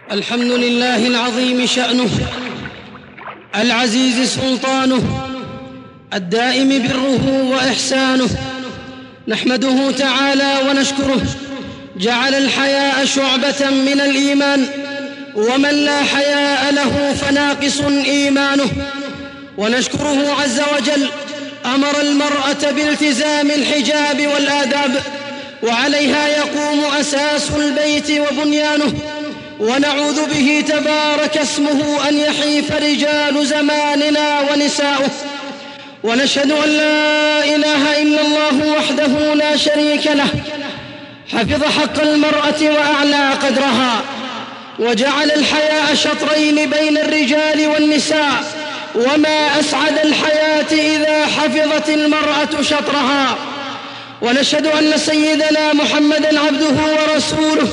الحمد لله العظيم شأنه، العزيز سلطانه، الدائم بره وإحسانه. نحمده تعالى ونشكره، جعل الحياء شعبة من الإيمان، ومن لا حياء له فناقص إيمانه. ونشكره عز وجل أمر المرأة بالتزام الحجاب والآداب، وعليها يقوم أساس البيت وبنيانه. ونعوذ به تبارك اسمه أن يحيف رجال زماننا ونساؤه. ونشهد أن لا إله إلا الله وحده لا شريك له، حفظ حق المرأة وأعلى قدرها، وجعل الحياء شطرين بين الرجال والنساء. وما أسعد الحياة إذا حفظت المرأة شطرها. ونشهد أن سيدنا محمدًا عبده ورسوله،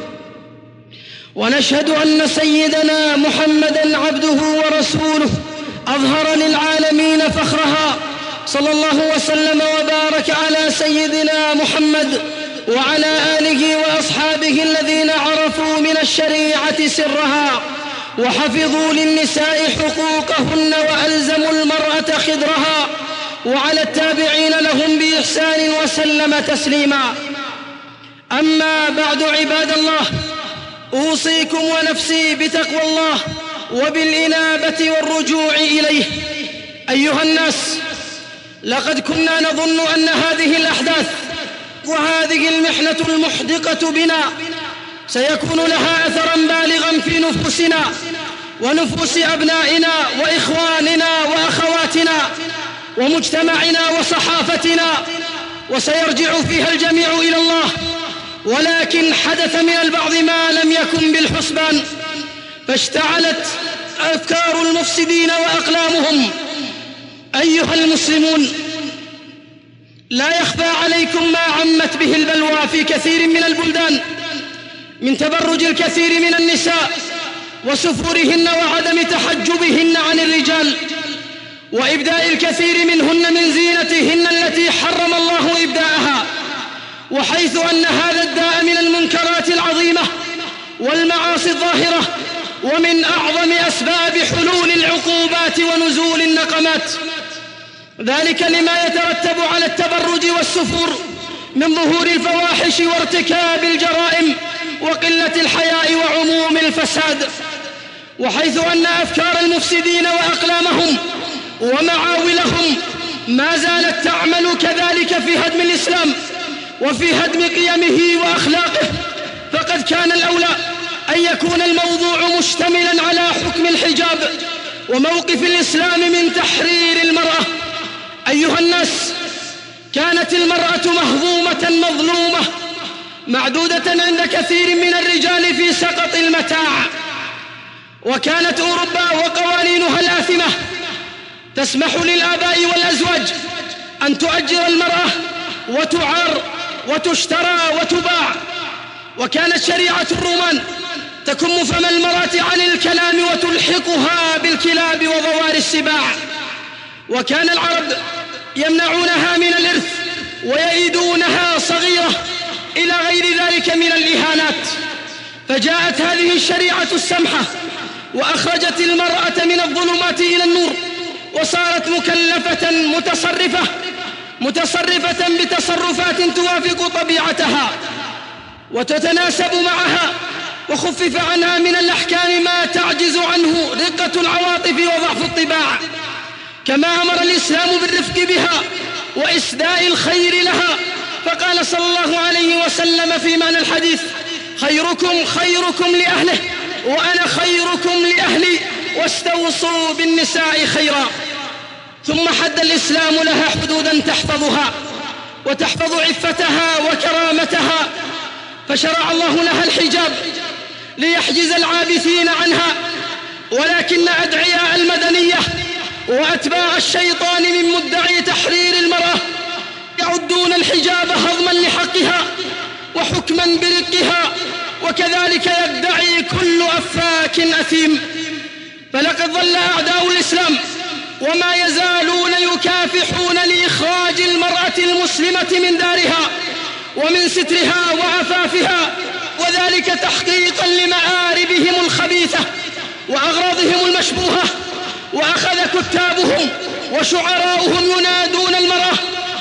ونشهد أن سيدنا محمدًا عبده ورسوله أظهر للعالمين فخرها، صلى الله وسلم وبارك على سيدنا محمد وعلى آله وأصحابه الذين عرفوا من الشريعة سرها، وحفظوا للنساء حقوقهن وألزموا المرأة خدرها، وعلى التابعين لهم بإحسان وسلم تسليما. أما بعد، عباد الله، أوصيكم ونفسي بتقوى الله وبالإنابة والرجوع إليه. أيها الناس، لقد كنا نظن أن هذه الأحداث وهذه المحنة المحدقة بنا سيكون لها أثراً بالغاً في نفوسنا ونفوس أبنائنا وإخواننا وأخواتنا ومجتمعنا وصحافتنا، وسيرجع فيها الجميع إلى الله. ولكن حدث من البعض ما لم يكن بالحسبان، فاشتعلت أفكار المفسدين وأقلامهم. أيها المسلمون، لا يخفى عليكم ما عمت به البلوى في كثير من البلدان من تبرج الكثير من النساء وسفورهن وعدم تحجبهن عن الرجال، وإبداء الكثير منهن من زينتهن التي حرم الله إبداءها. وحيث أن هذا الداء من المنكرات العظيمة والمعاصي الظاهرة، ومن أعظم أسباب حلول العقوبات ونزول النقمات، ذلك لما يترتب على التبرج والسفور من ظهور الفواحش وارتكاب الجرائم وقلة الحياء وعموم الفساد. وحيث أن أفكار المفسدين وأقلامهم ومعاولهم ما زالت تعمل كذلك في هدم الإسلام وفي هدم قيمه وأخلاقه، فقد كان الأولى أن يكون الموضوع مشتملا على حكم الحجاب وموقف الإسلام من تحرير المرأة. أيها الناس، كانت المرأة مهضومة مظلومة معدودة عند كثير من الرجال في سقط المتاع. وكانت أوروبا وقوانينها الآثمة تسمح للآباء والأزواج أن تؤجر المرأة وتعار وتشترى وتباع. وكانت شريعة الرومان تكم فم المرأة عن الكلام وتلحقها بالكلاب وضوار السباع. وكان العرب يمنعونها من الإرث ويئدونها صغيرة إلى غير ذلك من الإهانات. فجاءت هذه الشريعة السمحة وأخرجت المرأة من الظلمات إلى النور، وصارت مكلفة متصرفة بتصرفات توافق طبيعتها وتتناسب معها، وخفف عنها من الأحكام ما تعجز عنه رقة العواطف وضعف الطباع. كما أمر الإسلام بالرفق بها وإسداء الخير لها، فقال صلى الله عليه وسلم في معنى الحديث: خيركم خيركم لأهله وأنا خيركم لأهلي، واستوصوا بالنساء خيرا. ثم حد الإسلام لها حدودا تحفظها وتحفظ عفتها وكرامتها، فشرع الله لها الحجاب ليحجز العابثين عنها. ولكن أدعياء المدنية وأتباع الشيطان من مدعي تحرير المرأة يعدون الحجاب هضما لحقها وحكما برقها، وكذلك يدعي كل أفاك أثيم. فلقد ظل أعداء الإسلام وما يزالون يكافحون لإخراج المرأة المسلمة من دارها ومن سترها وعفافها، وذلك تحقيقا لمآربهم كتابهم وشعراؤهم ينادون المرأة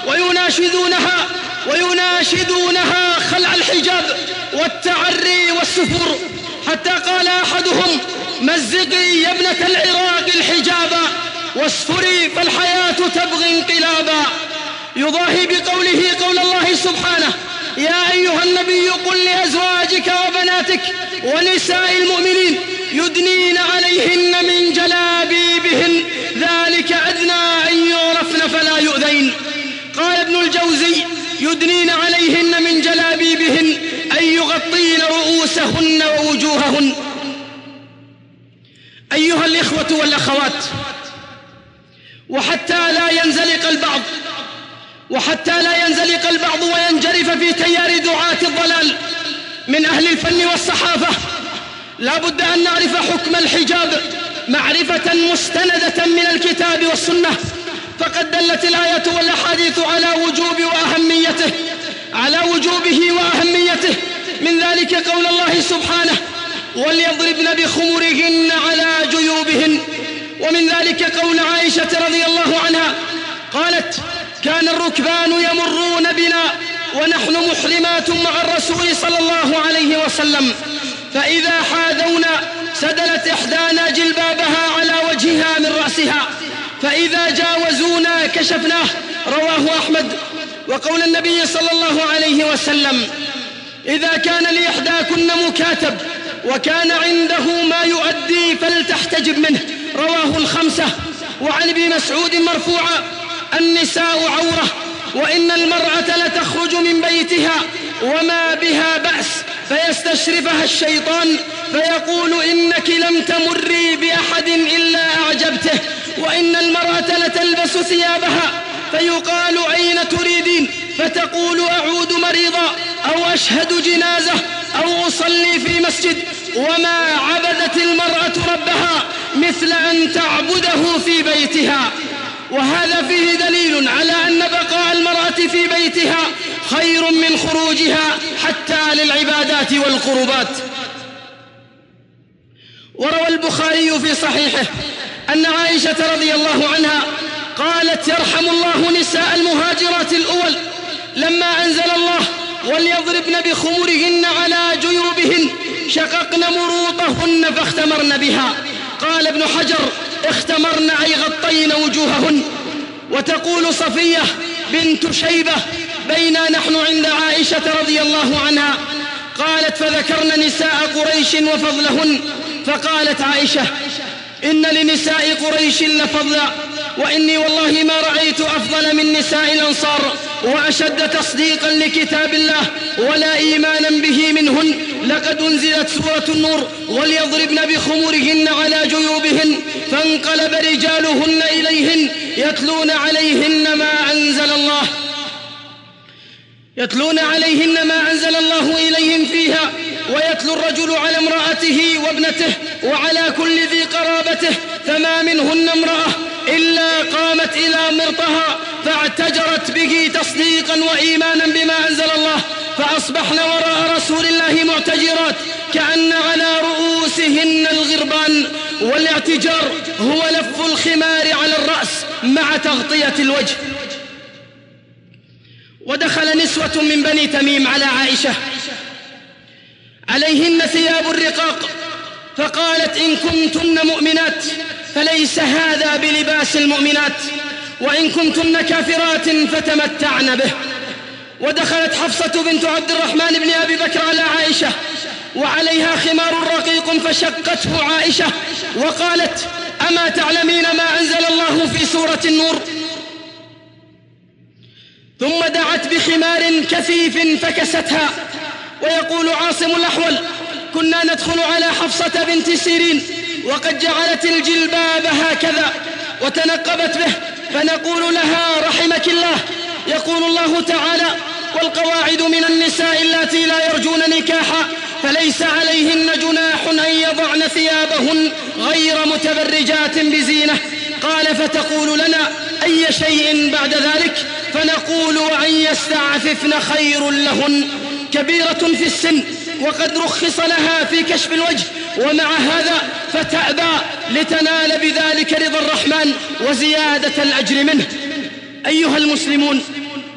ويناشدونها خلع الحجاب والتعري والسفور، حتى قال أحدهم: مزقي يا ابنة العراق الحجاب واسفري فالحياة تبغي انقلابا، يضاهي بقوله قول الله سبحانه: يا أيها النبي قل لأزواجك وبناتك ونساء المؤمنين يدنين عليهن من جلابيبهن ذلك أدنى أن يعرفن فلا يؤذين. قال ابن الجوزي: يدنين عليهن من جلابيبهن أي يغطين رؤوسهن ووجوههن. أيها الإخوة والأخوات، وحتى لا ينزلق البعض وينجرف في تيار دعاة الضلال من أهل الفن والصحافة، لا بد أن نعرف حكم الحجاب معرفة مستندة من الكتاب والسنة، فقد دلت الآية والأحاديث على وجوبه وأهميته. من ذلك قول الله سبحانه: وليضربن بخمرهن على جيوبهن. ومن ذلك قول عائشة رضي الله عنها قالت: كان الركبان يمرون بنا ونحن محرمات مع الرسول صلى الله عليه وسلم، فإذا حاذونا سدلت إحدانا جلبابها على وجهها من رأسها، فإذا جاوزونا كشفناه. رواه أحمد. وقول النبي صلى الله عليه وسلم: إذا كان لإحداكن مكاتب وكان عنده ما يؤدي فلتحتجب منه. رواه الخمسة. وعن ابن مسعود مرفوعا: النساء عورة، وإن المرأة لتخرج من بيتها وما بها بأس فيستشرفها الشيطان فيقول: إنك لم تمري بأحد إلا أعجبته. وإن المرأة لتلبس ثيابها فيقال: أين تريدين؟ فتقول: أعود مريضا، أو أشهد جنازة، أو أصلي في مسجد. وما عبدت المرأة ربها مثل أن تعبده في بيتها. وهذا فيه دليل على أن بقاء المرأة في بيتها خير من خروجها حتى للعبادات والقربات. وروى البخاري في صحيحه أن عائشة رضي الله عنها قالت: يرحم الله نساء المهاجرات الأول لما أنزل الله وليضربن بخمرهن على جيوبهن شققن مروطهن فاختمرن بها. قال ابن حجر: اختمرن أي غطين وجوههن. وتقول صفية بنت شيبة: بينا نحن عند عائشة رضي الله عنها قالت: فذكرن نساء قريش وفضلهن، فقالت عائشة: إن لنساء قريش لفضلا، وإني والله ما رأيت أفضل من نساء الأنصار وأشد تصديقا لكتاب الله ولا إيمانا به منهن. لقد أنزلت سورة النور: وليضربن بخمرهن على جيوبهن، فانقلب رجالهن إليهن يتلون عليهن ما أنزل الله إليهم فيها، ويتلو الرجل على امرأته وابنته وعلى كل ذي قرابته، فما منهن امرأة إلا قامت إلى مرطها فاعتجرت به تصديقا وإيمانا بما أنزل الله، فأصبحن وراء رسول الله معتجرات كأن على رؤوسهن الغربان. والاعتجار هو لف الخمار على الرأس مع تغطية الوجه. ودخل نسوة من بني تميم على عائشة عليهن ثياب الرقاق، فقالت: إن كنتن مؤمنات فليس هذا بلباس المؤمنات، وإن كنتن كافرات فتمتعن به. ودخلت حفصة بنت عبد الرحمن بن أبي بكر على عائشة وعليها خمار رقيق فشقته عائشة وقالت: أما تعلمين ما أنزل الله في سورة النور؟ ثم دعت بخمار كثيف فكستها. ويقول عاصم الأحول: كنا ندخل على حفصة بنت سيرين وقد جعلت الجلباب هكذا وتنقبت به، فنقول لها: رحمك الله. يقول الله تعالى: والقواعد من النساء اللاتي لا يرجون نكاحا فليس عليهن جناح أن يضعن ثيابهن غير متبرجات بزينة. قال: فتقول لنا: أي شيء بعد ذلك؟ فنقول: وأن يستعففن خير لهن. كبيرة في السن وقد رخص لها في كشف الوجه ومع هذا فتأبى لتنال بذلك رضا الرحمن وزيادة الأجر منه. أيها المسلمون،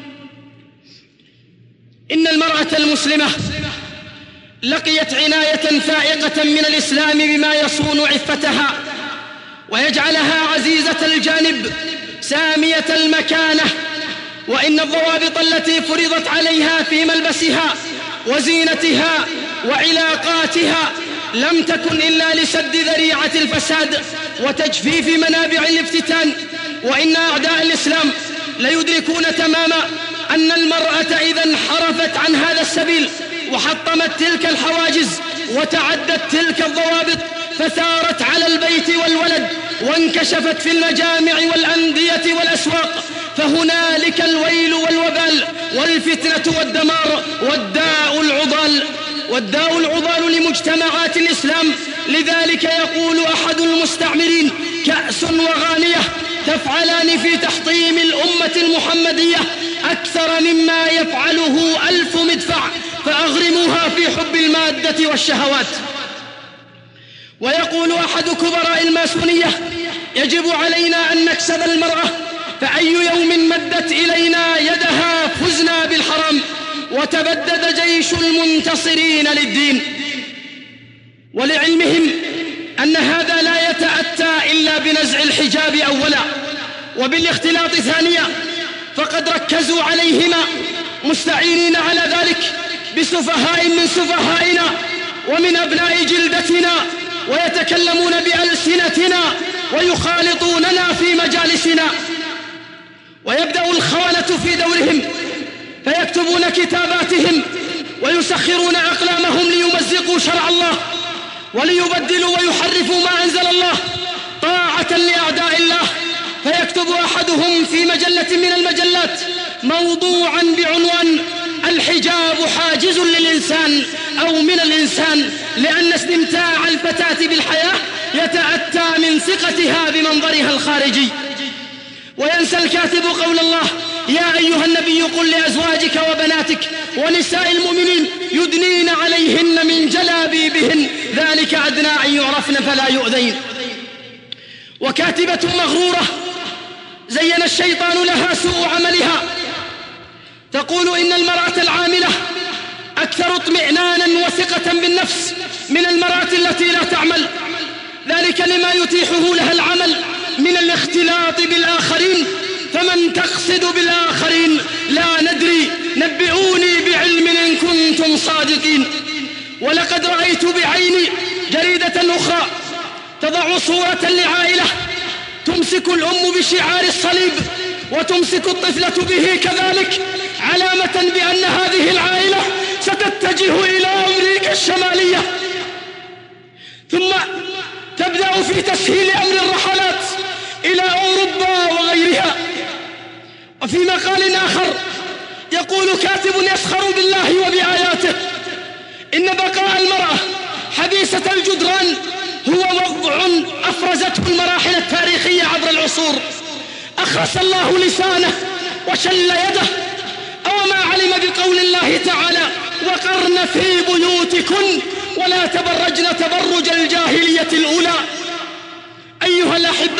إن المرأة المسلمة لقيت عناية فائقة من الإسلام بما يصون عفتها ويجعلها عزيزة الجانب سامية المكانة، وإن الضوابط التي فرضت عليها في ملبسها وزينتها وعلاقاتها لم تكن إلا لسد ذريعة الفساد وتجفيف منابع الافتتان. وإن أعداء الإسلام ليدركون تماما أن المرأة إذا انحرفت عن هذا السبيل وحطمت تلك الحواجز وتعدت تلك الضوابط فثارت على البيت والولد وانكشفت في المجامع والأندية والأسواق، فهنالك الويل والوبال والفتنة والدمار والداء العضال لمجتمعات الإسلام. لذلك يقول أحد المستعمرين: كأس وغانية تفعلان في تحطيم الأمة المحمدية أكثر مما يفعله 1000 مدفع، فأغرموها في حب المادة والشهوات. ويقول أحد كبراء الماسونية: يجب علينا أن نكسب المرأة، فأي يوم مدت إلينا يدها فزنا بالحرام وتبدد جيش المنتصرين للدين. ولعلمهم أن هذا لا يتأتى إلا بنزع الحجاب أولا وبالاختلاط ثانيا، فقد ركزوا عليهما مستعينين على ذلك بسفهاء من سفهائنا ومن أبناء جلدتنا، ويتكلمون بألسنتنا ويخالطوننا في مجالسنا. ويبدأ الخونة في دورهم فيكتبون كتاباتهم ويسخرون أقلامهم ليمزقوا شرع الله وليبدلوا ويحرفوا ما أنزل الله طاعة لأعداء الله. فيكتب أحدهم في مجلة من المجلات موضوعا بعنوان: الحجاب حاجز للإنسان أو من الإنسان، لأن استمتاع الفتاة بالحياة يتأتى من ثقتها بمنظرها الخارجي. وينسى الكاتب قول الله: يا أيها النبي قل لأزواجك وبناتك ونساء المؤمنين يدنين عليهن من جلابيبهن ذلك أدنى أن يعرفن فلا يؤذين. وكاتبة مغرورة زين الشيطان لها سوء عملها تقول إن المرأة العاملة أكثر اطمئنانا وثقة بالنفس من المرأة التي لا تعمل، ذلك لما يتيحه لها العمل من الاختلاط بالآخرين. فمن تقصد بالآخرين؟ لا ندري، نبئوني بعلم إن كنتم صادقين. ولقد رأيت بعيني جريدة أخرى تضع صورة لعائلة تمسك الأم بشعار الصليب وتمسك الطفلة به كذلك، علامة بأن هذه العائلة ستتجه إلى أمريكا الشمالية، ثم تبدأ في تسهيل أمر الرحلات إلى أوروبا وغيرها. وفي مقال آخر يقول كاتب يسخر بالله وبآياته: إن بقاء المرأة حديثة الجدران هو وضع أفرزته المراحل التاريخية عبر العصور. أخرس الله لسانه وشل يده، أو ما علم بقول الله تعالى: وقرن في بيوتكن ولا تبرجن تبرج الجاهلية الأولى. أيها الأحبة،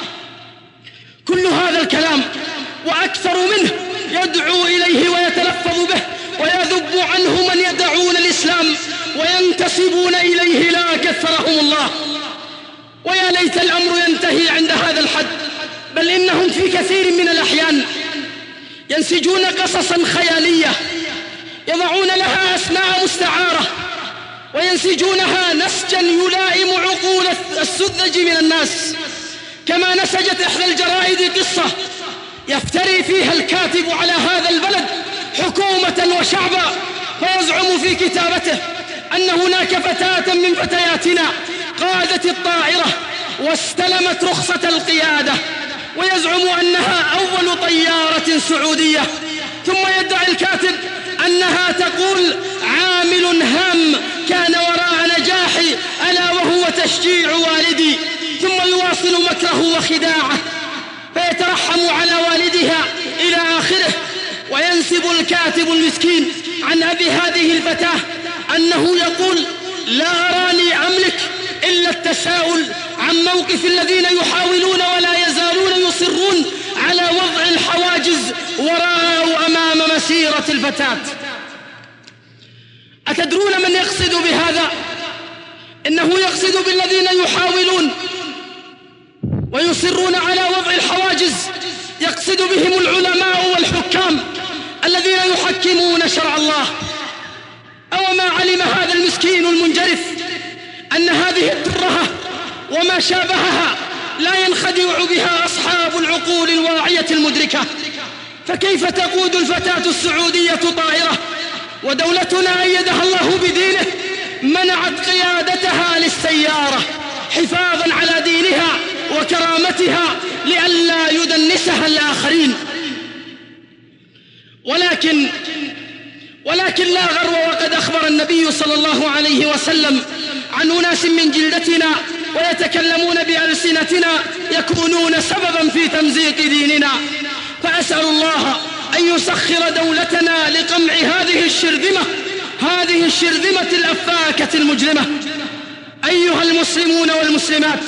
كل هذا الكلام وأكثر منه يدعو إليه ويتلفظ به ويذب عنه من يدعون الإسلام وينتسبون إليه لا كثرهم الله. ويا ليت الأمر ينتهي عند هذا الحد، بل إنهم في كثير من الأحيان ينسجون قصصا خيالية يضعون لها أسماء مستعارة وينسجونها نسجا يلائم عقول السذج من الناس، كما نسجت إحدى الجرائد قصة يفتري فيها الكاتب على هذا البلد حكومة وشعبا، فيزعم في كتابته أن هناك فتاة من فتياتنا قادت الطائرة واستلمت رخصة القيادة، ويزعم أنها أول طيارة سعودية، ثم يدعي الكاتب أنها تقول: عامل هام كان وراء نجاحي ألا وهو تشجيع والدي، ثم يواصل مكره وخداعه فيترحم على والدها إلى آخره. وينسب الكاتب المسكين عن أبي هذه الفتاة أنه يقول: لا أراني أملك إلا التساؤل عن موقف الذين يحاولون ولا يزالون يصرون على وضع الحواجز وراء وأمام مسيرة الفتاة. أتدرون من يقصد بهذا؟ إنه يقصد بالذين يحاولون ويصرون على وضع الحواجز، يقصد بهم العلماء والحكام الذين يحكمون شرع الله. أو ما علم هذا المسكين المنجرف أن هذه الترهة وما شابهها لا ينخدع بها أصحاب العقول الواعية المدركة؟ فكيف تقود الفتاة السعودية طائرة ودولتنا أيدها الله بدينه منعت قيادتها للسيارة حفاظا على دينها وكرامتها لئلا يدنسها الآخرين؟ ولكن لا غرو، وقد أخبر النبي صلى الله عليه وسلم عن أناس من جلدتنا ويتكلمون بألسنتنا يكونون سببا في تمزيق ديننا. فأسأل الله أن يسخر دولتنا لقمع هذه الشرذمة الأفاكة المجرمة. أيها المسلمون والمسلمات،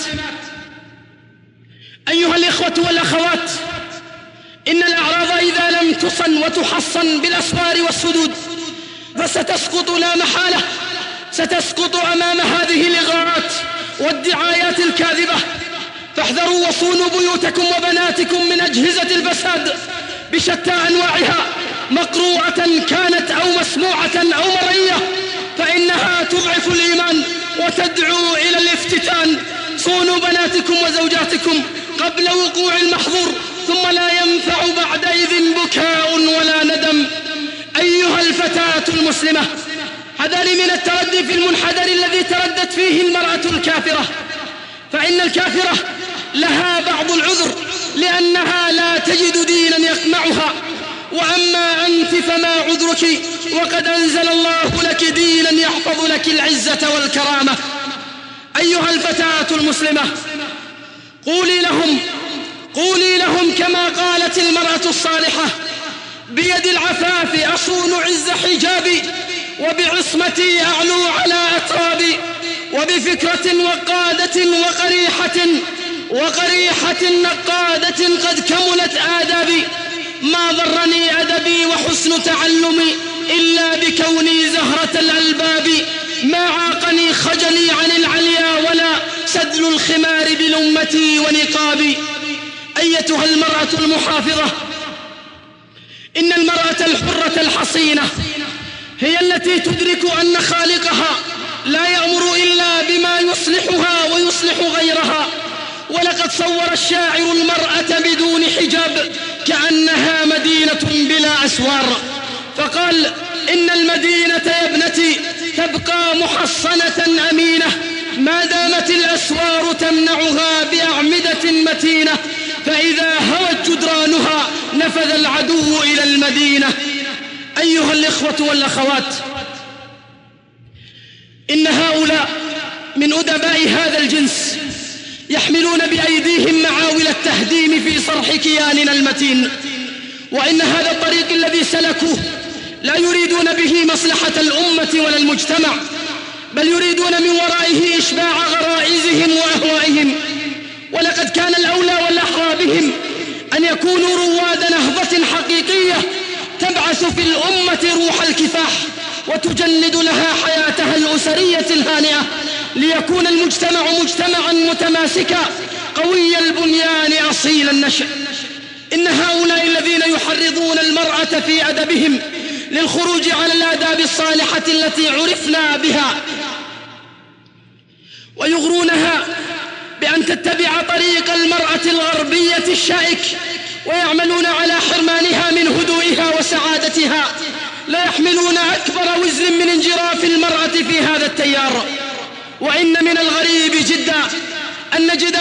أيها الإخوة والأخوات، إن الأعراض إذا لم تصن وتحصن بالأسوار والسدود فستسقط لا محالة، ستسقط أمام هذه الإغراءات والدعايات الكاذبة. فاحذروا وصونوا بيوتكم وبناتكم من أجهزة الفساد بشتى أنواعها، مقروءة كانت أو مسموعة أو مرئية، فإنها تضعف الإيمان وتدعو إلى الافتتان. صونوا بناتكم وزوجاتكم قبل وقوع المحظور، ثم لا ينفع بعدئذ بكاء ولا ندم. أيها الفتاة المسلمة، حذري من التردي في المنحدر الذي تردت فيه المرأة الكافرة، فإن الكافرة لها بعض العذر لأنها لا تجد دينا يقمعها، وأما أنت فما عذرك وقد أنزل الله لك دينا يحفظ لك العزة والكرامة. أيها الفتاة المسلمة، قولي لهم كما قالت المرأة الصالحة: بيد العفاف أصون عز حجابي، وبعصمتي أعلو على أترابي، وبفكرة وقادة وقريحة نقادة قد كملت آدابي، ما ضرني أدبي وحسن تعلمي إلا بكوني زهرة الألباب، ما عاقني خجلي عن العليا ولا سدل الخمار بلمتي ونقابي. أيتها المرأة المحافظة، إن المرأة الحرة الحصينة هي التي تدرك أن خالقها لا يأمر إلا بما يصلحها ويصلح غيرها. ولقد صور الشاعر المرأة بدون حجاب كأنها مدينة بلا أسوار، فقال: إن المدينة يا ابنتي تبقى محصنة أمينة ما دامت الأسوار تمنعها بأعمدة متينة، فإذا هوت جدرانها نفذ العدو إلى المدينة. أيها الإخوة والأخوات، إن هؤلاء من أدباء هذا الجنس يحملون بأيديهم معاول التهديم في صرح كياننا المتين، وإن هذا الطريق الذي سلكوه لا يريدون به مصلحة الأمة ولا المجتمع، بل يريدون من ورائه إشباع غرائزهم وأهوائهم. ولقد كان الأولى والأحرى بهم أن يكونوا رواد نهضة حقيقية تبعث في الأمة روح الكفاح وتجند لها حياتها الأسرية الهانئة، ليكون المجتمع مجتمعا متماسكا قوي البنيان أصيل النشأ. إن هؤلاء الذين يحرضون المرأة في أدبهم للخروج على الآداب الصالحة التي عرفنا بها، ويغرونها بأن تتبع طريق المرأة الغربية الشائك، ويعملون على حرمانها من هدوئها وسعادتها، لا يحملون أكبر وزر من انجراف المرأة في هذا التيار. وإن من الغريب جدا أن نجد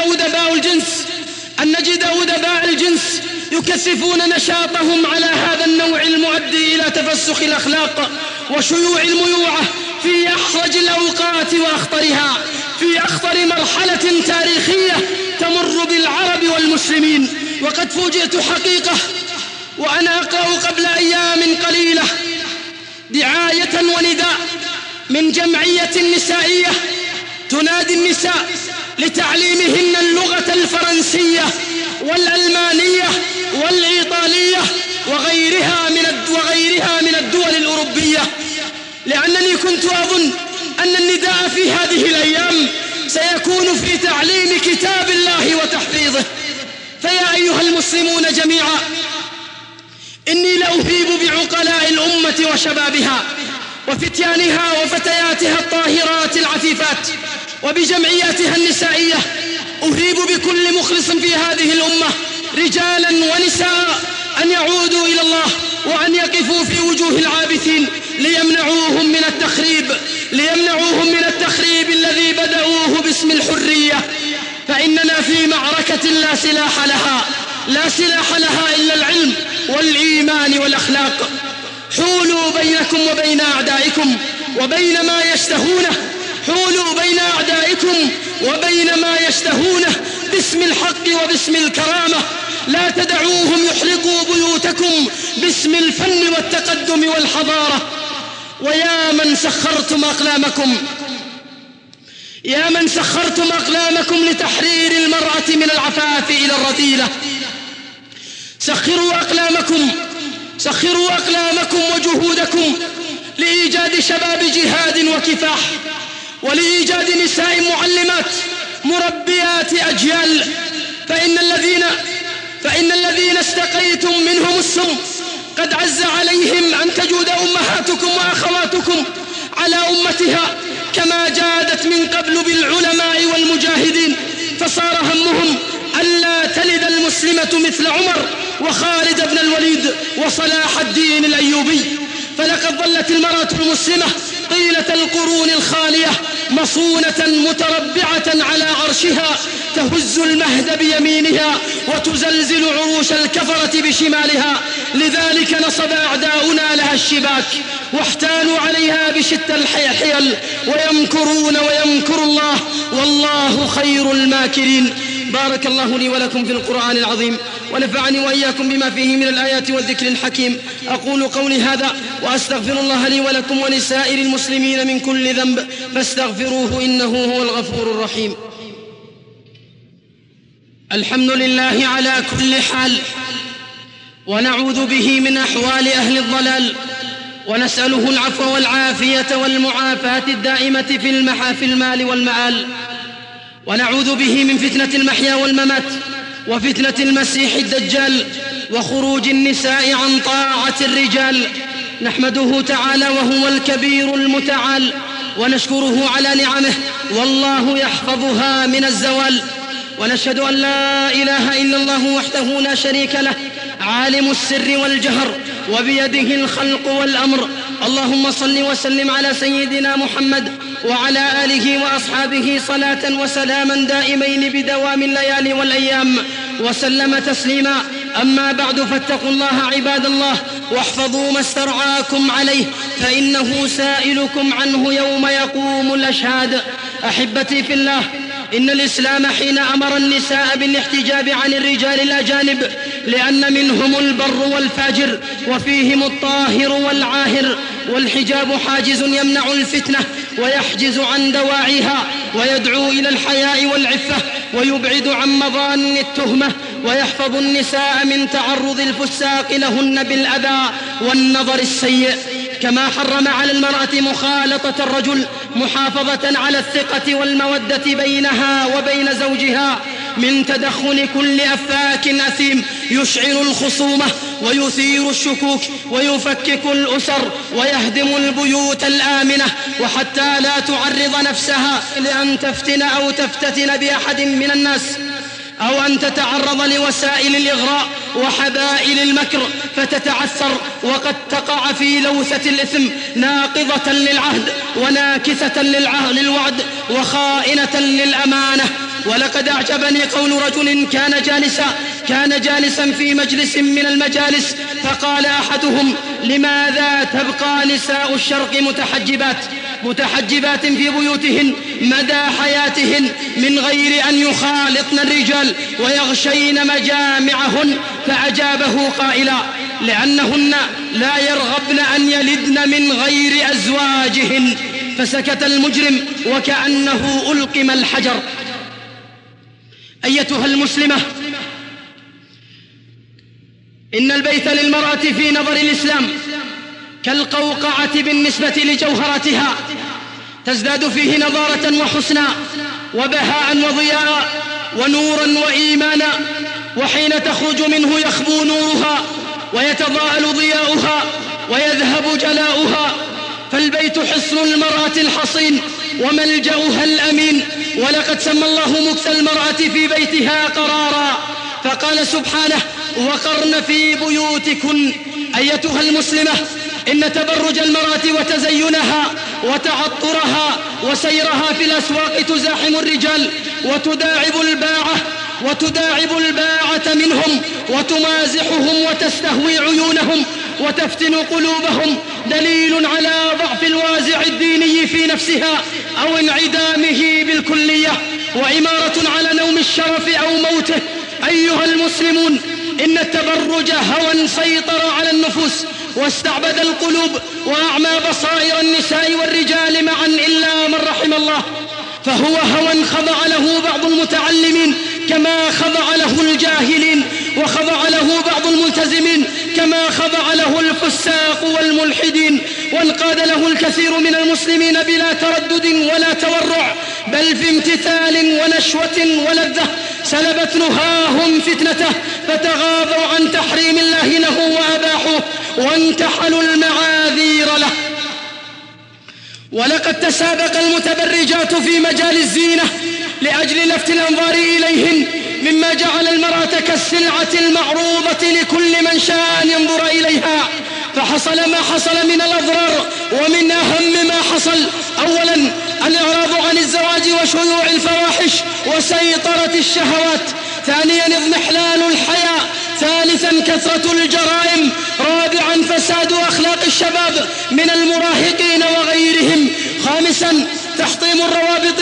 أدباء الجنس يكثفون نشاطهم على هذا النوع المؤدي إلى تفسخ الأخلاق وشيوع الميوعة في أحرج الأوقات وأخطرها، في أخطر مرحلة تاريخية تمر بالعرب والمسلمين. وقد فوجئت حقيقة وأنا أقرأ قبل أيام قليلة دعاية ونداء من جمعية نسائية تنادي النساء لتعليمهن اللغة الفرنسية والألمانية والإيطالية وغيرها من الدول الأوروبية، لأنني كنت أظن أن النداء في هذه الأيام سيكون في تعليم كتاب الله وتحفيظه. فيا أيها المسلمون جميعا، إني لأهيب بعقلاء الأمة وشبابها وفتيانها وفتياتها الطاهرات العفيفات وبجمعياتها النسائية، أهيب بكل مخلص في هذه الأمة رجالا ونساء أن يعودوا إلى الله وأن يقفوا في وجوه العابثين ليمنعوهم من التخريب الذي بدأوه باسم الحرية. فإننا في معركة لا سلاح لها إلا العلم والإيمان والأخلاق. حولوا بينكم وبين أعدائكم وبين ما يشتهونه باسم الحق وباسم الكرامة. لا تدعوهم يحرقوا بيوتكم باسم الفن والتقدم والحضارة. ويا من سخرتم أقلامكم لتحرير المرأة من العفاف إلى الرذيلة، سخروا أقلامكم وجهودكم لإيجاد شباب جهاد وكفاح، ولإيجاد نساء معلمات مربيات أجيال. فإن الذين استقيتم منهم السم قد عز عليهم أن تجود أمهاتكم وأخواتكم على أمتها كما جادت من قبل بالعلماء والمجاهدين، فصار همهم ألا تلد المسلمة مثل عمر وخالد بن الوليد وصلاح الدين الأيوبي. فلقد ظلت المرأة المسلمة طيلة القرون الخالية مصونة متربعة على عرشها، تهز المهد بيمينها وتزلزل عروش الكفرة بشمالها. لذلك نصب أعداؤنا لها الشباك واحتالوا عليها بشتى الحيل، ويمكرون ويمكر الله والله خير الماكرين. بارك الله لي ولكم في القرآن العظيم، ونفعني وإياكم بما فيه من الآيات والذكر الحكيم. أقول قولي هذا وأستغفر الله لي ولكم ولسائر المسلمين من كل ذنب فاستغفروه إنه هو الغفور الرحيم. الحمد لله على كل حال، ونعوذ به من أحوال أهل الضلال، ونسأله العفو والعافية والمعافاة الدائمة في المال والمآل، ونعوذ به من فتنة المحيا والممات وفتنة المسيح الدجال وخروج النساء عن طاعة الرجال. نحمده تعالى وهو الكبير المتعال، ونشكره على نعمه والله يحفظها من الزوال. ونشهد أن لا إله إلا الله وحده لا شريك له، عالم السر والجهر وبيده الخلق والأمر. اللهم صل وسلم على سيدنا محمد وعلى آله وأصحابه صلاة وسلاما دائمين بدوام الليالي والأيام وسلم تسليما. أما بعد، فاتقوا الله عباد الله واحفظوا ما استرعاكم عليه، فإنه سائلكم عنه يوم يقوم الأشهاد. أحبتي في الله، إن الإسلام حين أمر النساء بالاحتجاب عن الرجال الأجانب لأن منهم البر والفاجر وفيهم الطاهر والعاهر، والحجاب حاجز يمنع الفتنة ويحجز عن دواعيها ويدعو إلى الحياء والعفة ويبعد عن مظان التهمة، ويحفظ النساء من تعرض الفساق لهن بالأذى والنظر السيء. كما حرم على المرأة مخالطة الرجل محافظة على الثقة والمودة بينها وبين زوجها من تدخل كل أفاك أثيم يشعل الخصومة ويثير الشكوك ويفكك الأسر ويهدم البيوت الآمنة، وحتى لا تعرض نفسها لأن تفتن أو تفتتن بأحد من الناس، أو أن تتعرض لوسائل الإغراء وحبائل المكر فتتعثر وقد تقع في لوثة الإثم، ناقضة للعهد وناكثة للوعد وخائنة للأمانة. ولقد أعجبني قول رجل كان جالسا في مجلس من المجالس، فقال أحدهم: لماذا تبقى نساء الشرق متحجبات في بيوتهن مدى حياتهن من غير أن يخالطن الرجال ويغشين مجامعهن؟ فأجابه قائلا: لأنهن لا يرغبن أن يلدن من غير أزواجهن. فسكت المجرم وكأنه ألقم الحجر. أيتها المسلمة، إن البيت للمرأة في نظر الإسلام كالقوقعة بالنسبة لجوهرتها، تزداد فيه نضارة وحسنا وبهاء وضياء ونورا وإيمانا، وحين تخرج منه يخبو نورها ويتضاءل ضياؤها ويذهب جلاؤها. فالبيت حصن المرأة الحصين وملجأها الأمين، ولقد سمى الله مكث المرأة في بيتها قرارا، فقال سبحانه: وقرن في بيوتكن. أيتها المسلمة، إن تبرج المرأة وتزينها وتعطرها وسيرها في الأسواق تزاحم الرجال وتداعب الباعة منهم وتمازحهم وتستهوي عيونهم وتفتن قلوبهم، دليل على ضعف الوازع الديني في نفسها أو انعدامه بالكلية، وعمارة على نوم الشرف أو موته. أيها المسلمون، إن التبرج هوى سيطر على النفوس واستعبد القلوب وأعمى بصائر النساء والرجال معا إلا من رحم الله، فهو هوى خضع له بعض المتعلمين كما خضع له الجاهلين، وخضع له بعض الملتزمين كما خضع له الفساق والملحدين، وانقاد له الكثير من المسلمين بلا تردد ولا تورع، بل في امتثال ونشوة ولذة سلبت نهاهم فتنته، فتغاضوا عن تحريم الله له وأباحوه وانتحلوا المعاذير له. ولقد تسابق المتبرجات في مجال الزينة لأجل لفت الأنظار إليهن، مما جعل المرأة كالسلعة المعروضة لكل من شاء أن ينظر إليها، فحصل ما حصل من الأضرار، ومن أهم ما حصل: أولا الإعراض عن الزواج وشيوع الفواحش وسيطرة الشهوات، ثانيا اضمحلال الحياء، ثالثا كثرة الجرائم، رابعا فساد أخلاق الشباب من المراهقين وغيرهم، خامسا تحطيم الروابط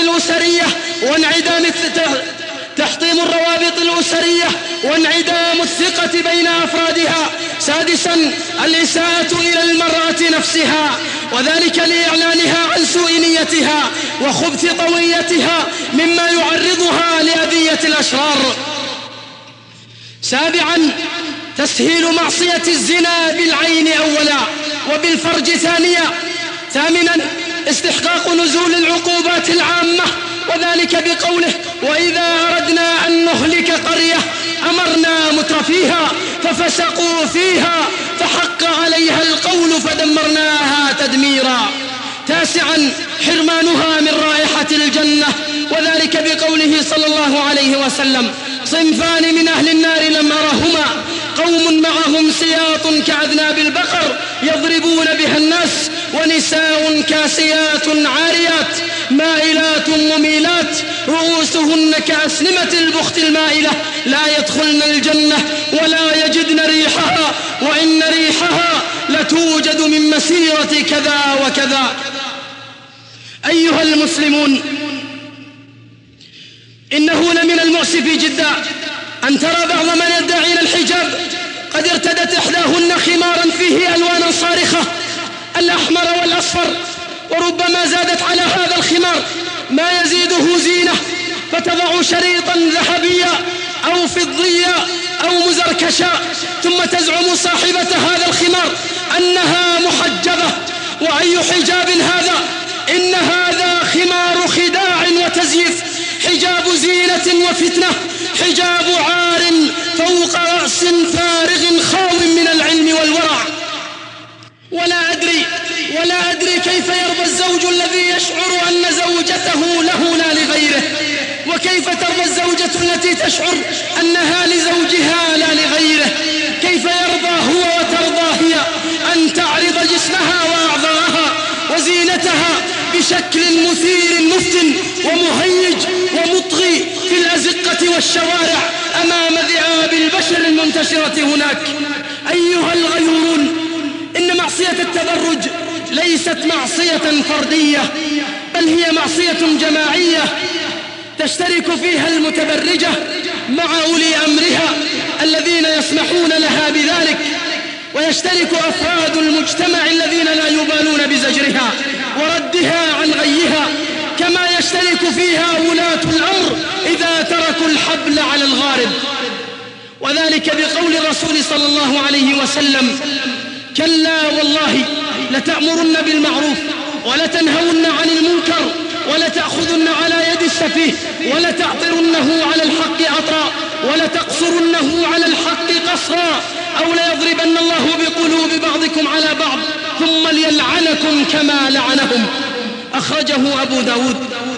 الأسرية وانعدام الثقة بين أفرادها، سادسا الإساءة إلى المرأة نفسها، وذلك لإعلانها عن سوء نيتها وخبث طويتها مما يعرضها لأذية الأشرار، سابعا تسهيل معصية الزنا بالعين أولا وبالفرج ثانيا، ثامنا استحقاق نزول العقوبات العامة، وذلك بقوله: وإذا أردنا أن نهلك قرية أمرنا مترفيها ففسقوا فيها فحق عليها القول فدمرناها تدميرا، تاسعا حرمانها من رائحة الجنة، وذلك بقوله صلى الله عليه وسلم: صنفان من أهل النار لم أرهما، قوم معهم سياط كأذناب البقر يضربون بها الناس، ونساء كاسيات عاريات مائلات مميلات رؤوسهن كأسنمة البخت المائلة لا يدخلن الجنة ولا يجدن ريحها، وإن ريحها لتوجد من مسيرة كذا وكذا. أيها المسلمون، إنه لمن المؤسف جدا أن ترى بعض من يدعين الحجاب قد ارتدت إحداهن خمارا فيه ألوانا صارخة، الأحمر والأصفر، وربما زادت على هذا الخمار ما يزيده زينة، فتضع شريطا ذهبيا أو فضيا أو مزركشا، ثم تزعم صاحبة هذا الخمار أنها محجبة. وأي حجاب هذا؟ إن هذا خمار خداع وتزييف، حجاب زينة وفتنة، حجاب عار فوق رأس فارغ خاو من العلم والورع. ولا أدري كيف يرضى الزوج الذي يشعر أن زوجته له لا لغيره، وكيف ترضى الزوجة التي تشعر أنها لزوجها لا لغيره، كيف يرضى هو وترضى هي أن تعرض جسمها وأعضاءها وزينتها بشكل مثير مفتن ومهيج ومطغي في الأزقة والشوارع أمام ذئاب البشر المنتشرة هناك. أيها الغيورون، إن معصية التبرج ليست معصية فردية، بل هي معصية جماعية تشترك فيها المتبرجة مع أولي أمرها الذين يسمحون لها بذلك، ويشترك أفراد المجتمع الذين لا يبالون بزجرها وردها عن غيها، كما يشترك فيها ولاة الأمر إذا تركوا الحبل على الغارب. وذلك بقول الرسول صلى الله عليه وسلم: كلا والله لتأمرن بالمعروف ولتنهون عن المنكر ولتأخذن على يد السفيه ولتعطرنه على الحق عطرا ولتقصرنه على الحق قصرا، أو ليضربن الله بقلوب بعضكم على بعض ثم ليلعنكم كما لعنهم. أخرجه أبو داود.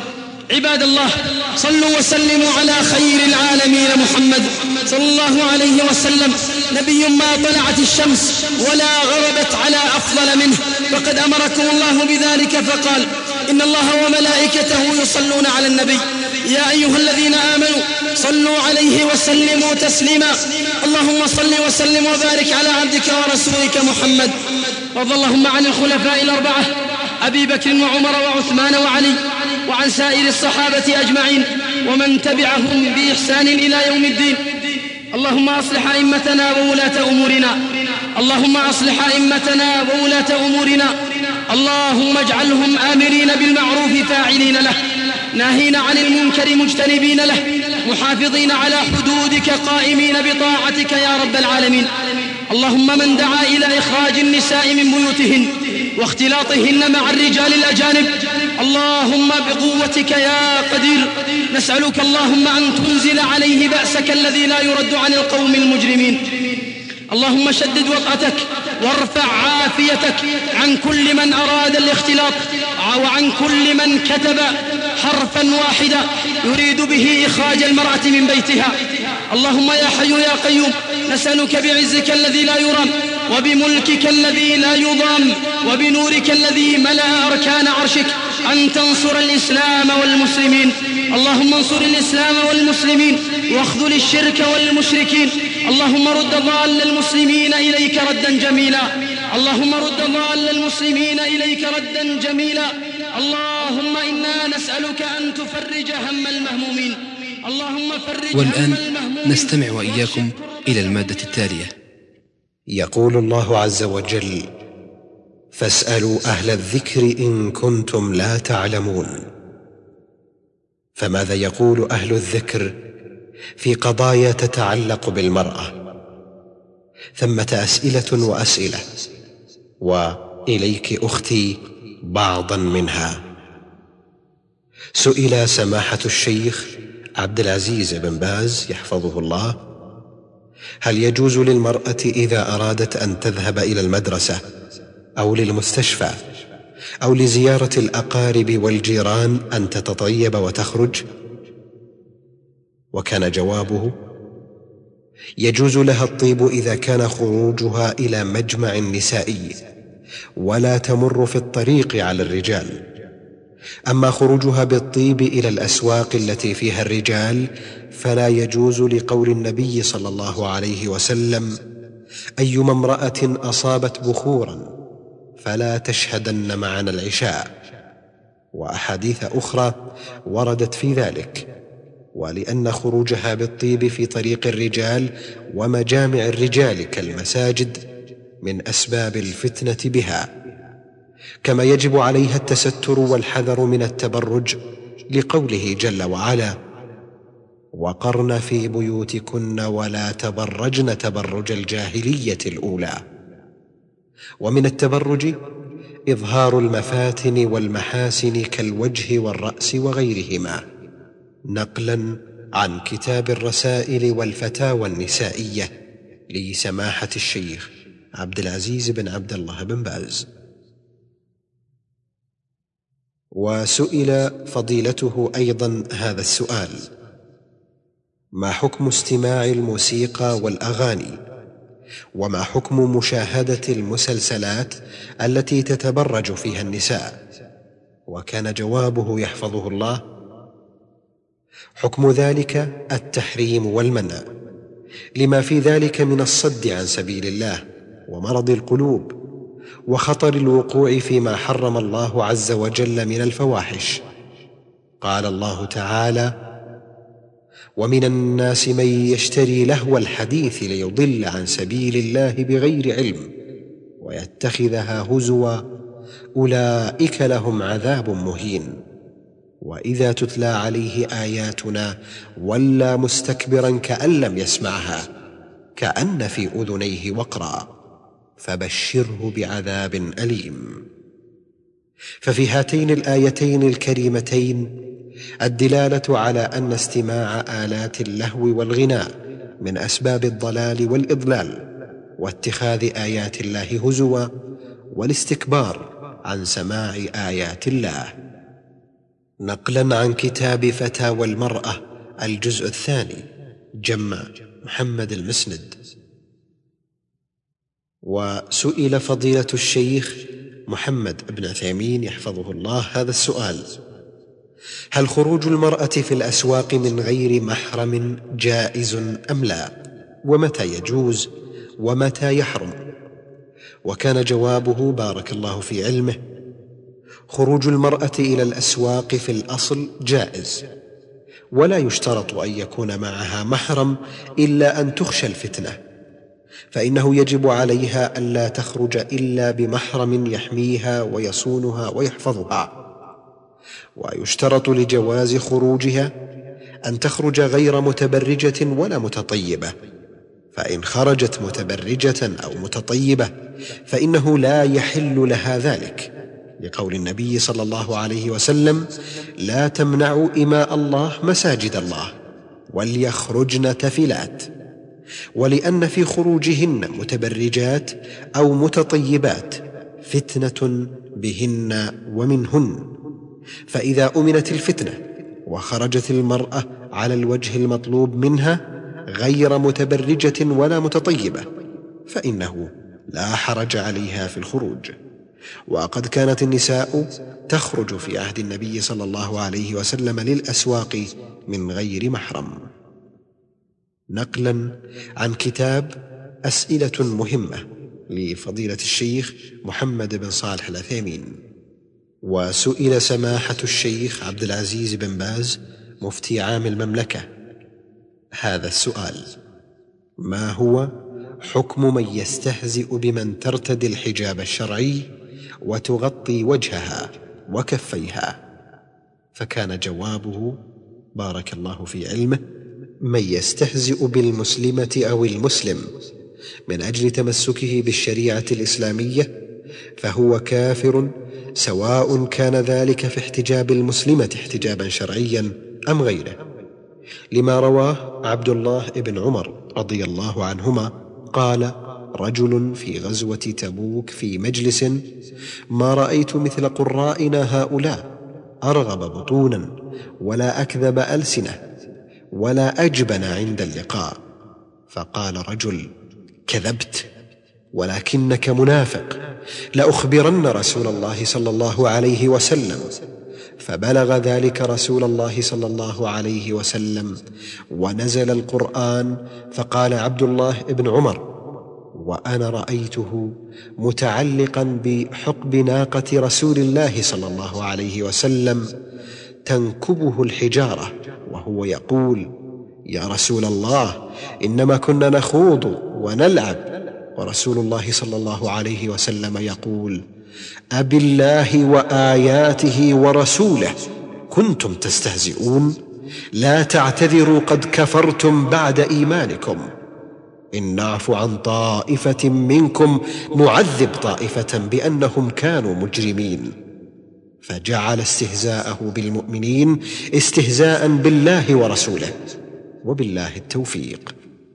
عباد الله، صلوا وسلموا على خير العالمين محمد صلى الله عليه وسلم، نبي ما طلعت الشمس ولا غربت على أفضل منه، فقد أمركم الله بذلك فقال: إن الله وملائكته يصلون على النبي يا أيها الذين آمنوا صلوا عليه وسلموا تسليما. اللهم صل وسلم وبارك على عبدك ورسولك محمد. وارض اللهم عن الخلفاء الأربعة أبي بكر وعمر وعثمان وعلي، وعن سائر الصحابة أجمعين ومن تبعهم بإحسان إلى يوم الدين. اللهم أصلح أئمتنا وولاة أمورنا، اللهم أصلح أئمتنا وولاة أمورنا، اللهم اجعلهم آمرين بالمعروف فاعلين له، ناهين عن المنكر مجتنبين له، محافظين على حدودك قائمين بطاعتك يا رب العالمين. اللهم من دعا إلى إخراج النساء من بيوتهن واختلاطهن مع الرجال الأجانب، اللهم بقوتك يا قدير نسألك اللهم أن تنزل عليه بأسك الذي لا يرد عن القوم المجرمين. اللهم شدد وطأتك وارفع عافيتك عن كل من أراد الاختلاط، وعن كل من كتب حرفا واحدا يريد به إخراج المرأة من بيتها. اللهم يا حي يا قيوم نسألك بعزك الذي لا يرام وبملكك الذي لا يضام وبنورك الذي ملأ أركان عرشك أن تنصر الإسلام والمسلمين. اللهم انصر الإسلام والمسلمين واخذل الشرك والمشركين. اللهم رد ضال المسلمين إليك ردا جميلا، اللهم رد ضال المسلمين إليك ردا جميلا. اللهم إنا نسألك أن تفرج هم المهمومين. اللهم فرج والآن نستمع وإياكم إلى المادة التالية. يقول الله عز وجل: فاسألوا أهل الذكر إن كنتم لا تعلمون. فماذا يقول أهل الذكر في قضايا تتعلق بالمرأة؟ ثمة أسئلة وأسئلة، وإليك أختي بعضا منها. سئل سماحة الشيخ عبد العزيز بن باز يحفظه الله: هل يجوز للمرأة إذا أرادت أن تذهب إلى المدرسة أو للمستشفى أو لزيارة الأقارب والجيران أن تتطيب وتخرج؟ وكان جوابه: يجوز لها الطيب إذا كان خروجها إلى مجمع نسائي ولا تمر في الطريق على الرجال. أما خروجها بالطيب إلى الأسواق التي فيها الرجال فلا يجوز، لقول النبي صلى الله عليه وسلم: أيما امرأة أصابت بخورا فلا تشهدن معنا العشاء. وأحاديث أخرى وردت في ذلك. ولأن خروجها بالطيب في طريق الرجال ومجامع الرجال كالمساجد من أسباب الفتنة بها، كما يجب عليها التستر والحذر من التبرج، لقوله جل وعلا: وقرن في بيوتكن ولا تبرجن تبرج الجاهلية الأولى. ومن التبرج إظهار المفاتن والمحاسن كالوجه والرأس وغيرهما، نقلا عن كتاب الرسائل والفتاوى النسائية لسماحة الشيخ عبد العزيز بن عبد الله بن باز. وسئل فضيلته أيضا هذا السؤال: ما حكم استماع الموسيقى والأغاني؟ وما حكم مشاهدة المسلسلات التي تتبرج فيها النساء؟ وكان جوابه يحفظه الله: حكم ذلك التحريم والمنع، لما في ذلك من الصد عن سبيل الله ومرض القلوب وخطر الوقوع فيما حرم الله عز وجل من الفواحش. قال الله تعالى: ومن الناس من يشتري لهو الحديث ليضل عن سبيل الله بغير علم ويتخذها هزوا أولئك لهم عذاب مهين. وإذا تتلى عليه آياتنا ولى مستكبرا كأن لم يسمعها كأن في أذنيه وقرا، فبشره بعذاب أليم. ففي هاتين الآيتين الكريمتين الدلالة على أن استماع آلات اللهو والغناء من أسباب الضلال والإضلال، واتخاذ آيات الله هزوا والاستكبار عن سماع آيات الله. نقلا عن كتاب فتاوى المرأة الجزء الثاني، جمع محمد المسند. وسئل فضيلة الشيخ محمد بن عثيمين يحفظه الله هذا السؤال: هل خروج المرأة في الأسواق من غير محرم جائز أم لا؟ ومتى يجوز ومتى يحرم؟ وكان جوابه بارك الله في علمه: خروج المرأة إلى الأسواق في الأصل جائز، ولا يشترط أن يكون معها محرم إلا أن تخشى الفتنة، فإنه يجب عليها ألا تخرج إلا بمحرم يحميها ويصونها ويحفظها. ويشترط لجواز خروجها أن تخرج غير متبرجة ولا متطيبة، فإن خرجت متبرجة أو متطيبة فإنه لا يحل لها ذلك، لقول النبي صلى الله عليه وسلم: لا تمنعوا إماء الله مساجد الله وليخرجن تفلات. ولأن في خروجهن متبرجات أو متطيبات فتنة بهن ومنهن، فإذا أمنت الفتنة وخرجت المرأة على الوجه المطلوب منها غير متبرجة ولا متطيبة فإنه لا حرج عليها في الخروج. وقد كانت النساء تخرج في عهد النبي صلى الله عليه وسلم للأسواق من غير محرم. نقلا عن كتاب أسئلة مهمة لفضيلة الشيخ محمد بن صالح العثيمين. وسئل سماحة الشيخ عبد العزيز بن باز مفتي عام المملكة هذا السؤال: ما هو حكم من يستهزئ بمن ترتدي الحجاب الشرعي وتغطي وجهها وكفيها؟ فكان جوابه بارك الله في علمه: من يستهزئ بالمسلمة أو المسلم من أجل تمسكه بالشريعة الإسلامية فهو كافر، سواء كان ذلك في احتجاب المسلمة احتجابا شرعيا أم غيره، لما رواه عبد الله بن عمر رضي الله عنهما قال: رجل في غزوة تبوك في مجلس: ما رأيت مثل قرائنا هؤلاء أرغب بطونا ولا أكذب ألسنة ولا أجبن عند اللقاء. فقال رجل: كذبت، ولكنك منافق، لأخبرن رسول الله صلى الله عليه وسلم. فبلغ ذلك رسول الله صلى الله عليه وسلم ونزل القرآن، فقال عبد الله بن عمر: وأنا رأيته متعلقا بحقب ناقة رسول الله صلى الله عليه وسلم تنكبه الحجارة وهو يقول: يا رسول الله، إنما كنا نخوض ونلعب. ورسول الله صلى الله عليه وسلم يقول: أبالله وآياته ورسوله كنتم تستهزئون؟ لا تعتذروا، قد كفرتم بعد إيمانكم. إن نعفو عن طائفة منكم نعذب طائفة بأنهم كانوا مجرمين. فجعل استهزاءه بالمؤمنين استهزاء بالله ورسوله، وبالله التوفيق.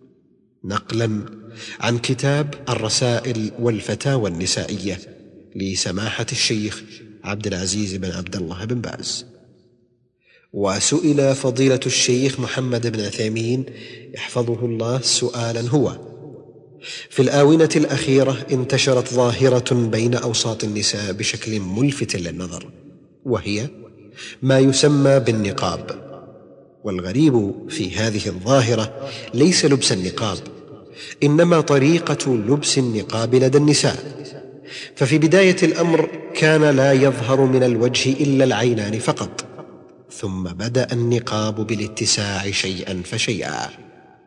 نقلا عن كتاب الرسائل والفتاوى النسائية لسماحة الشيخ عبد العزيز بن عبد الله بن باز. وسئل فضيلة الشيخ محمد بن عثيمين يحفظه الله سؤالا هو: في الآونة الأخيرة انتشرت ظاهرة بين أوساط النساء بشكل ملفت للنظر، وهي ما يسمى بالنقاب. والغريب في هذه الظاهرة ليس لبس النقاب، إنما طريقة لبس النقاب لدى النساء. ففي بداية الأمر كان لا يظهر من الوجه إلا العينان فقط، ثم بدأ النقاب بالاتساع شيئا فشيئا،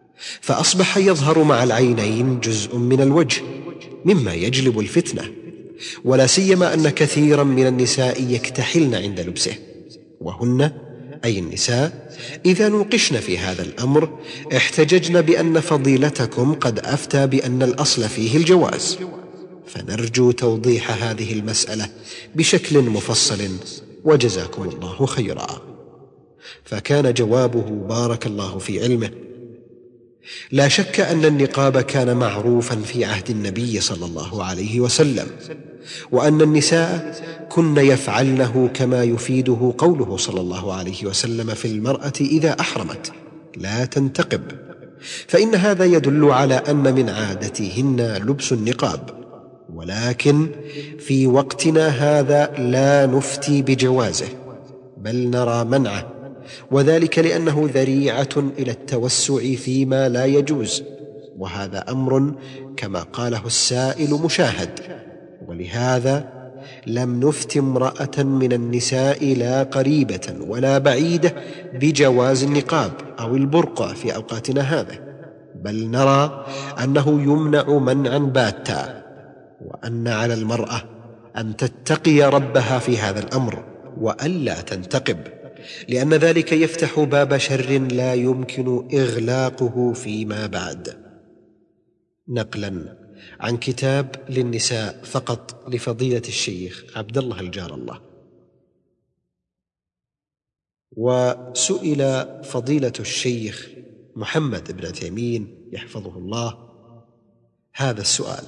فأصبح يظهر مع العينين جزء من الوجه مما يجلب الفتنة، ولا سيما أن كثيرا من النساء يكتحلن عند لبسه، وهن أي النساء إذا نوقشن في هذا الأمر احتججن بأن فضيلتكم قد أفتى بأن الأصل فيه الجواز، فنرجو توضيح هذه المسألة بشكل مفصل، وجزاكم الله خيرا. فكان جوابه بارك الله في علمه: لا شك أن النقاب كان معروفا في عهد النبي صلى الله عليه وسلم، وأن النساء كن يفعلنه كما يفيده قوله صلى الله عليه وسلم في المرأة إذا أحرمت لا تنتقب، فإن هذا يدل على أن من عادتهن لبس النقاب، ولكن في وقتنا هذا لا نفتي بجوازه بل نرى منعه، وذلك لأنه ذريعة إلى التوسع فيما لا يجوز، وهذا أمر كما قاله السائل مشاهد، ولهذا لم نفت امرأة من النساء لا قريبة ولا بعيدة بجواز النقاب أو البرقع في أوقاتنا هذا، بل نرى أنه يمنع منعا باتا، وأن على المرأة أن تتقي ربها في هذا الأمر وألا تنتقب، لأن ذلك يفتح باب شر لا يمكن إغلاقه فيما بعد. نقلا عن كتاب للنساء فقط لفضيلة الشيخ عبد الله الجار الله. وسئل فضيلة الشيخ محمد بن تيمين يحفظه الله هذا السؤال: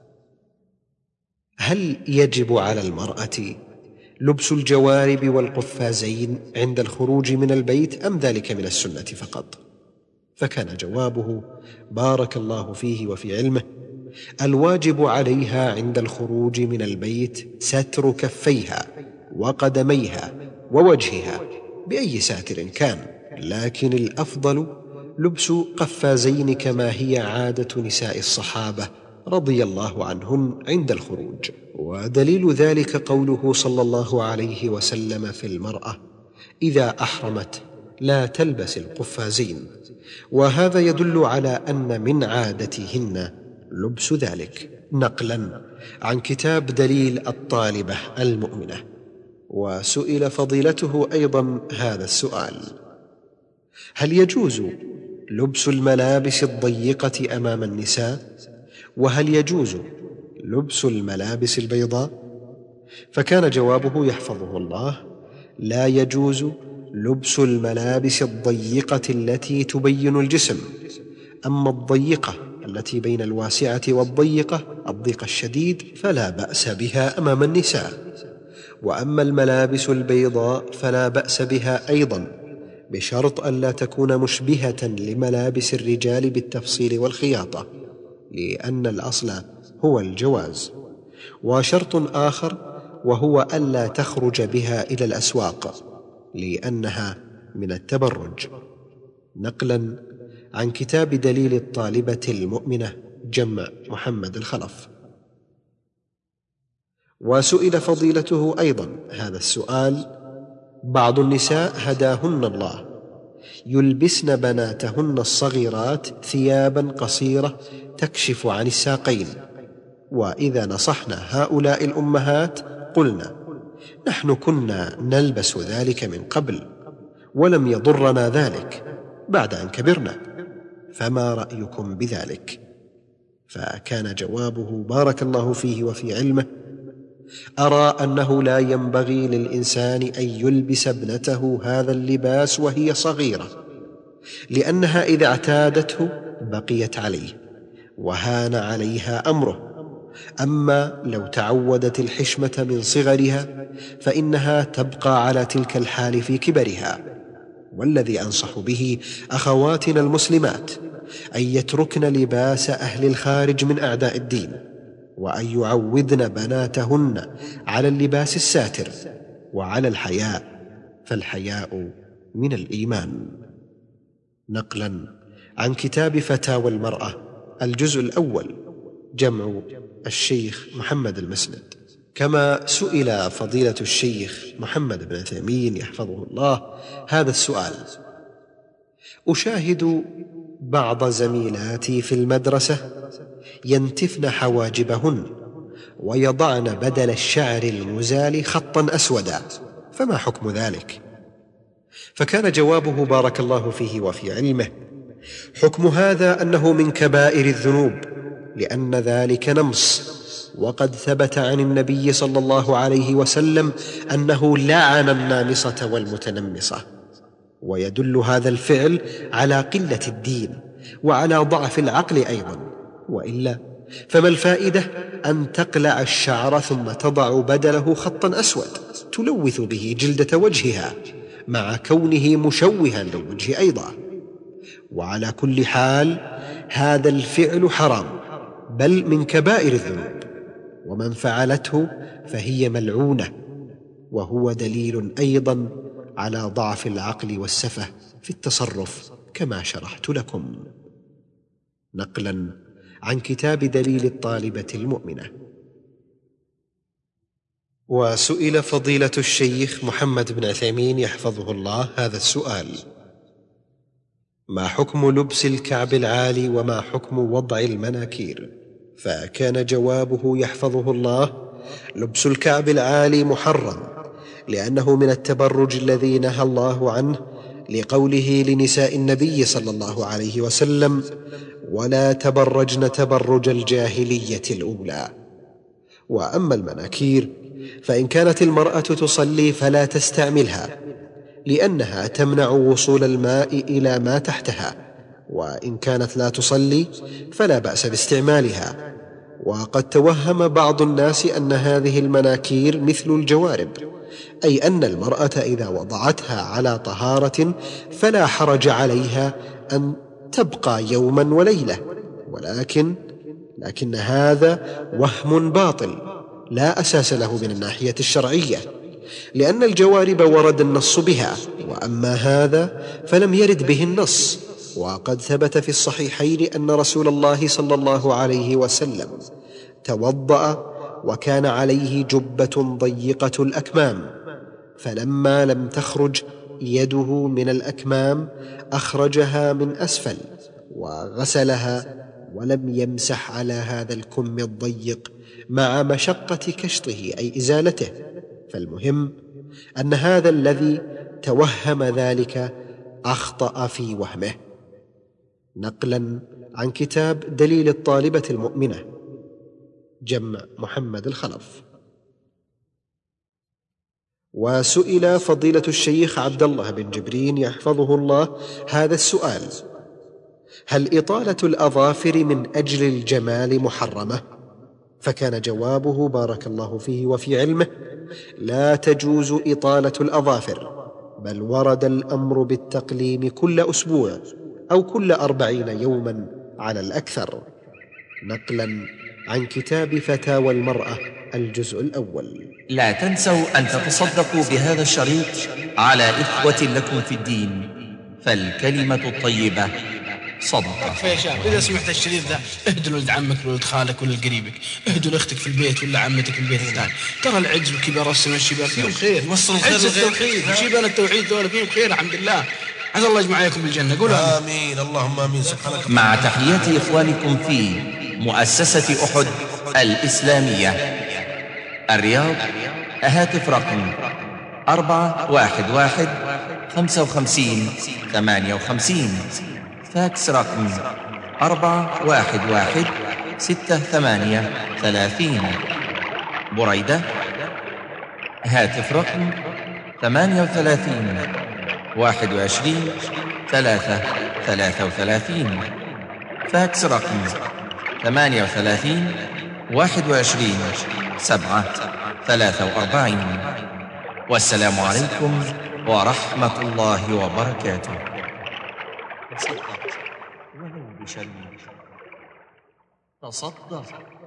هل يجب على المرأة لبس الجوارب والقفازين عند الخروج من البيت أم ذلك من السنة فقط؟ فكان جوابه بارك الله فيه وفي علمه: الواجب عليها عند الخروج من البيت ستر كفيها وقدميها ووجهها بأي ساتر كان، لكن الأفضل لبس قفازين كما هي عادة نساء الصحابة رضي الله عنهن عند الخروج. ودليل ذلك قوله صلى الله عليه وسلم في المرأة إذا أحرمت لا تلبس القفازين، وهذا يدل على أن من عادتهن لبس ذلك. نقلا عن كتاب دليل الطالبة المؤمنة. وسئل فضيلته أيضا هذا السؤال: هل يجوز لبس الملابس الضيقة أمام النساء؟ وهل يجوز لبس الملابس البيضاء؟ فكان جوابه يحفظه الله: لا يجوز لبس الملابس الضيقة التي تبين الجسم، أما الضيقة التي بين الواسعة والضيقة الضيق الشديد فلا بأس بها أمام النساء، وأما الملابس البيضاء فلا بأس بها أيضا، بشرط ألا تكون مشبهة لملابس الرجال بالتفصيل والخياطة، لأن الأصل هو الجواز. وشرط آخر وهو ألا تخرج بها إلى الأسواق لأنها من التبرج. نقلا عن كتاب دليل الطالبة المؤمنة جمع محمد الخلف. وسئل فضيلته أيضا هذا السؤال: بعض النساء هداهن الله يلبسن بناتهن الصغيرات ثيابا قصيرة تكشف عن الساقين، وإذا نصحنا هؤلاء الأمهات قلنا: نحن كنا نلبس ذلك من قبل ولم يضرنا ذلك بعد أن كبرنا، فما رأيكم بذلك؟ فكان جوابه بارك الله فيه وفي علمه: أرى أنه لا ينبغي للإنسان أن يلبس ابنته هذا اللباس وهي صغيرة، لأنها إذا اعتادته بقيت عليه وهان عليها أمره، أما لو تعودت الحشمة من صغرها فإنها تبقى على تلك الحال في كبرها. والذي أنصح به أخواتنا المسلمات أن يتركن لباس أهل الخارج من أعداء الدين، وأن يعودن بناتهن على اللباس الساتر وعلى الحياء، فالحياء من الإيمان. نقلا عن كتاب فتاوى المرأة الجزء الأول جمع الشيخ محمد المسند. كما سئل فضيلة الشيخ محمد بن تيمين يحفظه الله هذا السؤال: أشاهد بعض زميلاتي في المدرسة ينتفن حواجبهن ويضعن بدل الشعر المزال خطا أسودا، فما حكم ذلك؟ فكان جوابه بارك الله فيه وفي علمه: حكم هذا أنه من كبائر الذنوب، لأن ذلك نمص، وقد ثبت عن النبي صلى الله عليه وسلم أنه لعن النامصة والمتنمصة. ويدل هذا الفعل على قلة الدين وعلى ضعف العقل أيضا، وإلا فما الفائدة أن تقلع الشعر ثم تضع بدله خطا أسود تلوث به جلدة وجهها، مع كونه مشوها للوجه أيضا؟ وعلى كل حال هذا الفعل حرام، بل من كبائر الذنوب، ومن فعلته فهي ملعونة، وهو دليل أيضا على ضعف العقل والسفه في التصرف كما شرحت لكم. نقلا عن كتاب دليل الطالبة المؤمنة. وسئل فضيلة الشيخ محمد بن عثيمين يحفظه الله هذا السؤال: ما حكم لبس الكعب العالي وما حكم وضع المناكير؟ فكان جوابه يحفظه الله: لبس الكعب العالي محرم، لأنه من التبرج الذي نهى الله عنه، لقوله لنساء النبي صلى الله عليه وسلم: ولا تبرجن تبرج الجاهلية الأولى. وأما المناكير فإن كانت المرأة تصلي فلا تستعملها، لأنها تمنع وصول الماء إلى ما تحتها، وإن كانت لا تصلي فلا بأس باستعمالها. وقد توهم بعض الناس أن هذه المناكير مثل الجوارب، أي أن المرأة إذا وضعتها على طهارة فلا حرج عليها أن تبقى يوما وليلة، لكن هذا وهم باطل لا أساس له من الناحية الشرعية، لأن الجوارب ورد النص بها، وأما هذا فلم يرد به النص. وقد ثبت في الصحيحين أن رسول الله صلى الله عليه وسلم توضأ وكان عليه جبة ضيقة الأكمام، فلما لم تخرج يده من الأكمام أخرجها من أسفل وغسلها، ولم يمسح على هذا الكم الضيق مع مشقة كشطه أي إزالته. فالمهم أن هذا الذي توهم ذلك أخطأ في وهمه. نقلا عن كتاب دليل الطالبة المؤمنة، جمع محمد الخلف. وسئل فضيلة الشيخ عبد الله بن جبرين يحفظه الله هذا السؤال: هل إطالة الأظافر من أجل الجمال محرمة؟ فكان جوابه بارك الله فيه وفي علمه: لا تجوز إطالة الأظافر، بل ورد الأمر بالتقليم كل أسبوع أو كل 40 يوما على الأكثر. نقلا عن كتاب فتاوى المرأة الجزء الأول. لا تنسوا أن تتصدقوا بهذا الشريط على إخوة لكم في الدين، فالكلمة الطيبة صدقة. يا شاب، إذا سمعت الشريط ذا اهدوا لولد عمك ولولد خالك ولا قريبك، اهدوا لأختك في البيت ولا عمتك في البيت الثاني. ترى العجز وكبار السن والشباب فيهم خير، وصلوا خير التوحيد وشيبان التوحيد ذولا فيهم خير الحمد لله. عسى الله يجمع عليكم بالجنة. قولوا آمين. اللهم آمين. سبحانك. مع تحيات إخوانكم في مؤسسة أحد الإسلامية الرياض. هاتف رقم 411 55 58. فاكس رقم 411 68 30. بريدة. هاتف رقم 38 21 3 33. فاكس رقم 38 21 7 43. والسلام عليكم ورحمة الله وبركاته. تصدق ولو بشريط. تصدق